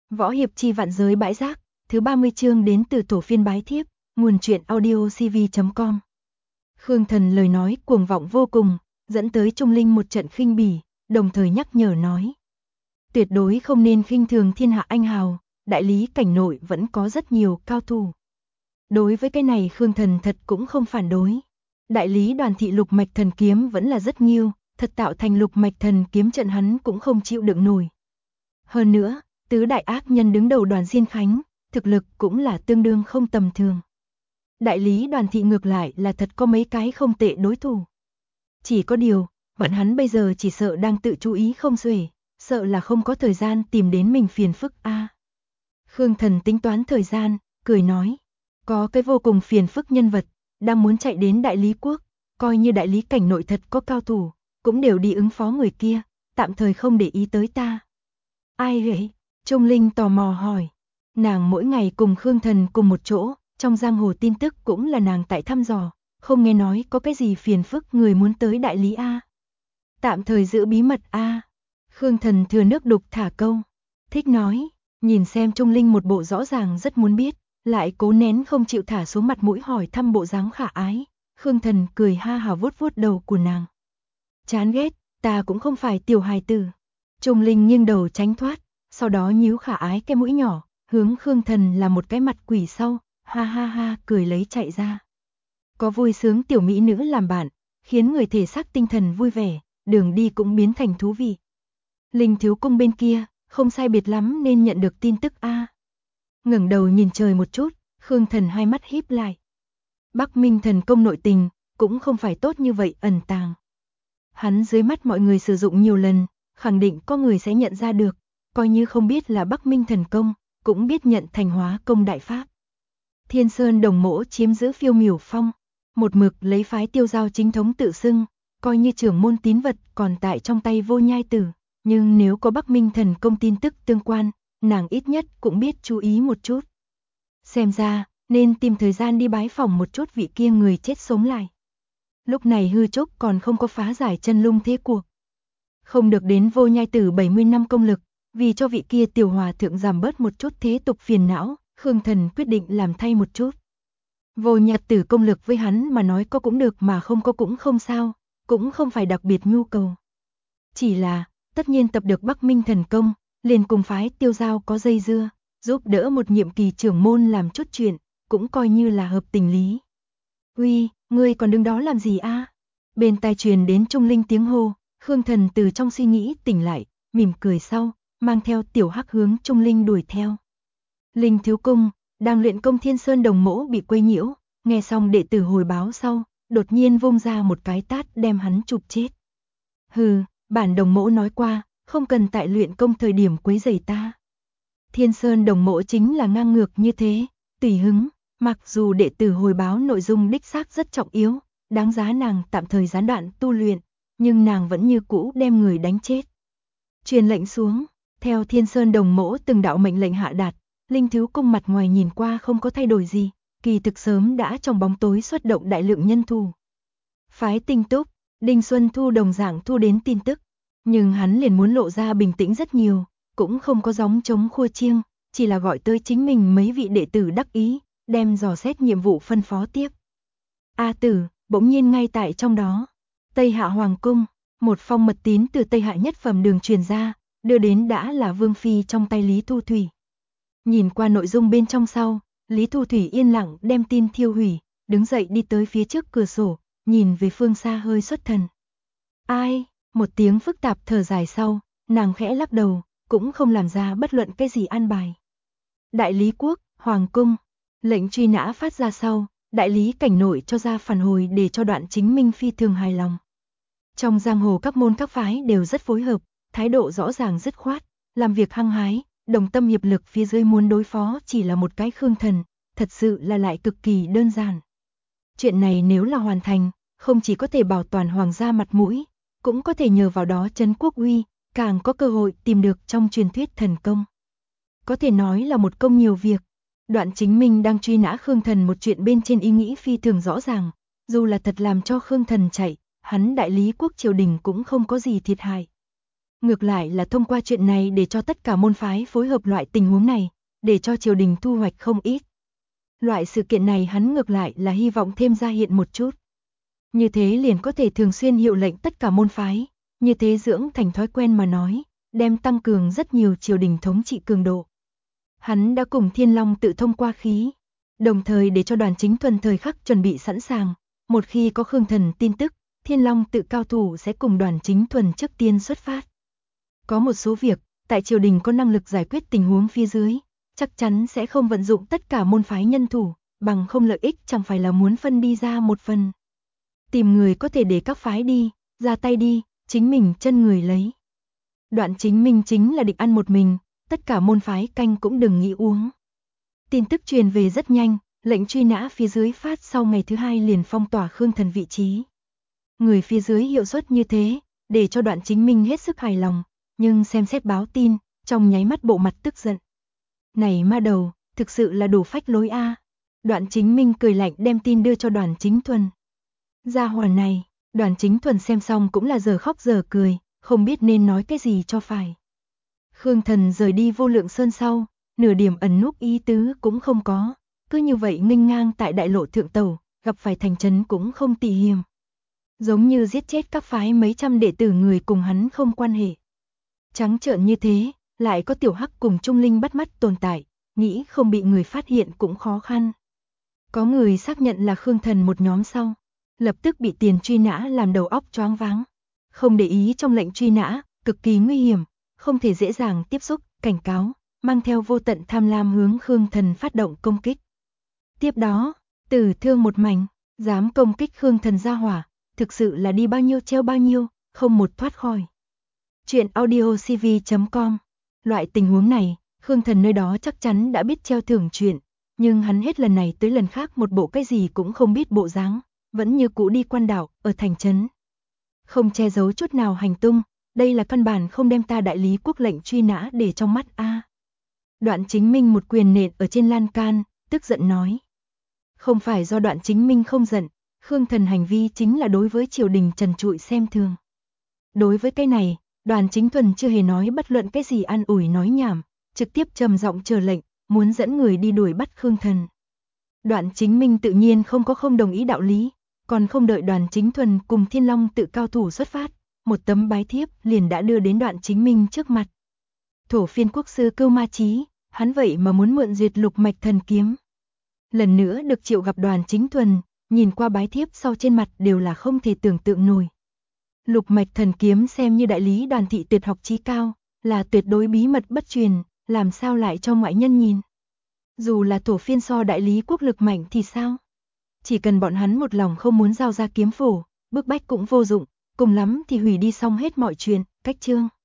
Võ hiệp chi vạn giới bãi rác, thứ 30 chương đến từ tổ phiên bái thiếp, nguồn truyện audiocv.com. Khương Thần lời nói cuồng vọng vô cùng, dẫn tới Trung Linh một trận khinh bỉ, đồng thời nhắc nhở nói. Tuyệt đối không nên khinh thường thiên hạ anh hào, đại lý cảnh nội vẫn có rất nhiều cao thủ. Đối với cái này Khương Thần thật cũng không phản đối. Đại lý Đoàn thị lục mạch thần kiếm vẫn là rất nghiêu, thật tạo thành lục mạch thần kiếm trận hắn cũng không chịu đựng nổi. Hơn nữa, tứ đại ác nhân đứng đầu Đoàn Diên Khánh, thực lực cũng là tương đương không tầm thường. Đại lý Đoàn thị ngược lại là thật có mấy cái không tệ đối thủ. Chỉ có điều, bọn hắn bây giờ chỉ sợ đang tự chú ý không xuể, sợ là không có thời gian tìm đến mình phiền phức a. Khương Thần tính toán thời gian, cười nói, có cái vô cùng phiền phức nhân vật, đang muốn chạy đến đại lý quốc, coi như đại lý cảnh nội thật có cao thủ, cũng đều đi ứng phó người kia, tạm thời không để ý tới ta. Ai vậy? Trung Linh tò mò hỏi. Nàng mỗi ngày cùng Khương Thần cùng một chỗ, trong giang hồ tin tức cũng là nàng tại thăm dò, không nghe nói có cái gì phiền phức người muốn tới đại lý a. Tạm thời giữ bí mật a. Khương Thần thừa nước đục thả câu, thích nói, nhìn xem Trung Linh một bộ rõ ràng rất muốn biết, lại cố nén không chịu thả xuống mặt mũi hỏi thăm bộ dáng khả ái. Khương Thần cười ha hả vuốt vuốt đầu của nàng. Chán ghét, ta cũng không phải tiểu hài tử. Trung Linh nghiêng đầu tránh thoát, sau đó nhíu khả ái cái mũi nhỏ, hướng Khương Thần là một cái mặt quỷ sau, ha ha ha cười lấy chạy ra. Có vui sướng tiểu mỹ nữ làm bạn, khiến người thể xác tinh thần vui vẻ, đường đi cũng biến thành thú vị. Linh thiếu cung bên kia, không sai biệt lắm nên nhận được tin tức a. Ngẩng đầu nhìn trời một chút, Khương Thần hai mắt híp lại. Bắc Minh thần công nội tình, cũng không phải tốt như vậy ẩn tàng. Hắn dưới mắt mọi người sử dụng nhiều lần, khẳng định có người sẽ nhận ra được, coi như không biết là Bắc Minh thần công, cũng biết nhận thành hóa công đại pháp. Thiên Sơn Đồng Mỗ chiếm giữ Phiêu Miểu Phong, một mực lấy phái Tiêu Giao chính thống tự xưng, coi như trưởng môn tín vật còn tại trong tay Vô Nhai Tử, nhưng nếu có Bắc Minh thần công tin tức tương quan, nàng ít nhất cũng biết chú ý một chút. Xem ra, nên tìm thời gian đi bái phỏng một chút vị kia người chết sống lại. Lúc này hư trúc còn không có phá giải chân lung thế cuộc. Không được đến Vô Nhai Tử 70 năm công lực, vì cho vị kia tiểu hòa thượng giảm bớt một chút thế tục phiền não, Khương Thần quyết định làm thay một chút. Vô Nhai Tử công lực với hắn mà nói có cũng được mà không có cũng không sao, cũng không phải đặc biệt nhu cầu. Chỉ là, tất nhiên tập được Bắc Minh thần công, liền cùng phái Tiêu Giao có dây dưa, giúp đỡ một nhiệm kỳ trưởng môn làm chút chuyện, cũng coi như là hợp tình lý. Uy, ngươi còn đứng đó làm gì a? Bên tai truyền đến Trung Linh tiếng hô, Khương Thần từ trong suy nghĩ tỉnh lại, mỉm cười sau, mang theo tiểu hắc hướng Trung Linh đuổi theo. Linh thiếu cung, đang luyện công Thiên Sơn Đồng Mỗ bị quấy nhiễu, nghe xong đệ tử hồi báo sau, đột nhiên vung ra một cái tát đem hắn chụp chết. Hừ, bản Đồng Mỗ nói qua, không cần tại luyện công thời điểm quấy rầy ta. Thiên Sơn Đồng Mỗ chính là ngang ngược như thế, tùy hứng, mặc dù đệ tử hồi báo nội dung đích xác rất trọng yếu, đáng giá nàng tạm thời gián đoạn tu luyện, nhưng nàng vẫn như cũ đem người đánh chết. Truyền lệnh xuống, theo Thiên Sơn Đồng Mỗ từng đạo mệnh lệnh hạ đạt, Linh thiếu cung mặt ngoài nhìn qua không có thay đổi gì, kỳ thực sớm đã trong bóng tối xuất động đại lượng nhân thủ. Phái Tinh Túc, Đinh Xuân Thu đồng dạng thu đến tin tức, nhưng hắn liền muốn lộ ra bình tĩnh rất nhiều, cũng không có gióng trống khua chiêng, chỉ là gọi tới chính mình mấy vị đệ tử đắc ý, đem dò xét nhiệm vụ phân phó tiếp. A Tử, bỗng nhiên ngay tại trong đó, Tây Hạ Hoàng cung, một phong mật tín từ Tây Hạ nhất phẩm đường truyền ra, đưa đến đã là Vương Phi trong tay Lý Thu Thủy. Nhìn qua nội dung bên trong sau, Lý Thu Thủy yên lặng đem tin thiêu hủy, đứng dậy đi tới phía trước cửa sổ, nhìn về phương xa hơi xuất thần. Ai, một tiếng phức tạp thở dài sau, nàng khẽ lắc đầu, cũng không làm ra bất luận cái gì an bài. Đại lý quốc, Hoàng cung, lệnh truy nã phát ra sau, đại lý cảnh nội cho ra phản hồi để cho Đoạn Chính Minh phi thường hài lòng. Trong giang hồ các môn các phái đều rất phối hợp, thái độ rõ ràng dứt khoát, làm việc hăng hái, đồng tâm hiệp lực phía dưới muốn đối phó chỉ là một cái Khương Thần, thật sự là lại cực kỳ đơn giản. Chuyện này nếu là hoàn thành, không chỉ có thể bảo toàn hoàng gia mặt mũi, cũng có thể nhờ vào đó trấn quốc uy, càng có cơ hội tìm được trong truyền thuyết thần công. Có thể nói là một công nhiều việc. Đoạn Chính Minh đang truy nã Khương Thần một chuyện bên trên ý nghĩ phi thường rõ ràng, dù là thật làm cho Khương Thần chạy, hắn đại lý quốc triều đình cũng không có gì thiệt hại. Ngược lại là thông qua chuyện này để cho tất cả môn phái phối hợp loại tình huống này, để cho triều đình thu hoạch không ít. Loại sự kiện này hắn ngược lại là hy vọng thêm ra hiện một chút. Như thế liền có thể thường xuyên hiệu lệnh tất cả môn phái, như thế dưỡng thành thói quen mà nói, đem tăng cường rất nhiều triều đình thống trị cường độ. Hắn đã cùng Thiên Long tự thông qua khí, đồng thời để cho Đoàn Chính Thuần thời khắc chuẩn bị sẵn sàng, một khi có Khương Thần tin tức, Thiên Long tự cao thủ sẽ cùng Đoàn Chính Thuần trước tiên xuất phát. Có một số việc, tại triều đình có năng lực giải quyết tình huống phía dưới, chắc chắn sẽ không vận dụng tất cả môn phái nhân thủ, bằng không lợi ích chẳng phải là muốn phân đi ra một phần. Tìm người có thể để các phái đi, ra tay đi, chính mình chân người lấy. Đoạn Chính Minh chính là định ăn một mình, tất cả môn phái canh cũng đừng nghĩ uống. Tin tức truyền về rất nhanh, lệnh truy nã phía dưới phát sau ngày thứ 2 liền phong tỏa Khương Thần vị trí. Người phía dưới hiệu suất như thế, để cho Đoạn Chính Minh hết sức hài lòng, nhưng xem xét báo tin, trong nháy mắt bộ mặt tức giận. Này ma đầu, thực sự là đủ phách lối a. Đoạn Chính Minh cười lạnh đem tin đưa cho Đoàn Chính Thuần. Gia hỏa này, Đoàn Chính Thuần xem xong cũng là giờ khóc giờ cười, không biết nên nói cái gì cho phải. Khương Thần rời đi Vô Lượng Sơn sau, nửa điểm ẩn núp ý tứ cũng không có, cứ như vậy nghênh ngang tại đại lộ thượng tàu, gặp phải thành trấn cũng không tỉ hiểm. Giống như giết chết các phái mấy trăm đệ tử người cùng hắn không quan hệ. Trắng trợn như thế, lại có tiểu hắc cùng Trung Linh bắt mắt tồn tại, nghĩ không bị người phát hiện cũng khó khăn. Có người xác nhận là Khương Thần một nhóm sau, lập tức bị tiền truy nã làm đầu óc choáng váng. Không để ý trong lệnh truy nã, cực kỳ nguy hiểm, không thể dễ dàng tiếp xúc, cảnh cáo, mang theo vô tận tham lam hướng Khương Thần phát động công kích. Tiếp đó, tử thương một mảnh, dám công kích Khương Thần gia hỏa, thực sự là đi bao nhiêu treo bao nhiêu, không một thoát khỏi. Chuyện audiocv.com. Loại tình huống này, Khương Thần nơi đó chắc chắn đã biết treo thưởng chuyện, nhưng hắn hết lần này tới lần khác một bộ cái gì cũng không biết bộ dáng, vẫn như cũ đi quan đảo, ở thành trấn. Không che giấu chút nào hành tung, đây là căn bản không đem ta đại lý quốc lệnh truy nã để trong mắt a. Đoạn Chính Minh một quyền nện ở trên lan can, tức giận nói. Không phải do Đoạn Chính Minh không giận, Khương Thần hành vi chính là đối với triều đình trần trụi xem thường. Đối với cái này, Đoàn Chính Thuần chưa hề nói bất luận cái gì an ủi nói nhảm, trực tiếp trầm giọng chờ lệnh, muốn dẫn người đi đuổi bắt Khương Thần. Đoạn Chính Minh tự nhiên không có không đồng ý đạo lý, còn không đợi Đoàn Chính Thuần cùng Thiên Long tự cao thủ xuất phát, một tấm bái thiếp liền đã đưa đến Đoạn Chính Minh trước mặt. Thổ Phiên quốc sư Cưu Ma Chí, hắn vậy mà muốn mượn duyệt Lục Mạch Thần Kiếm. Lần nữa được triệu gặp Đoàn Chính Thuần, nhìn qua bái thiếp sau trên mặt đều là không thể tưởng tượng nổi. Lục Mạch Thần Kiếm xem như đại lý Đoàn thị tuyệt học chí cao, là tuyệt đối bí mật bất truyền, làm sao lại cho ngoại nhân nhìn. Dù là Thổ Phiên so đại lý quốc lực mạnh thì sao? Chỉ cần bọn hắn một lòng không muốn giao ra kiếm phổ, bức bách cũng vô dụng, cùng lắm thì hủy đi xong hết mọi chuyện, cách chương.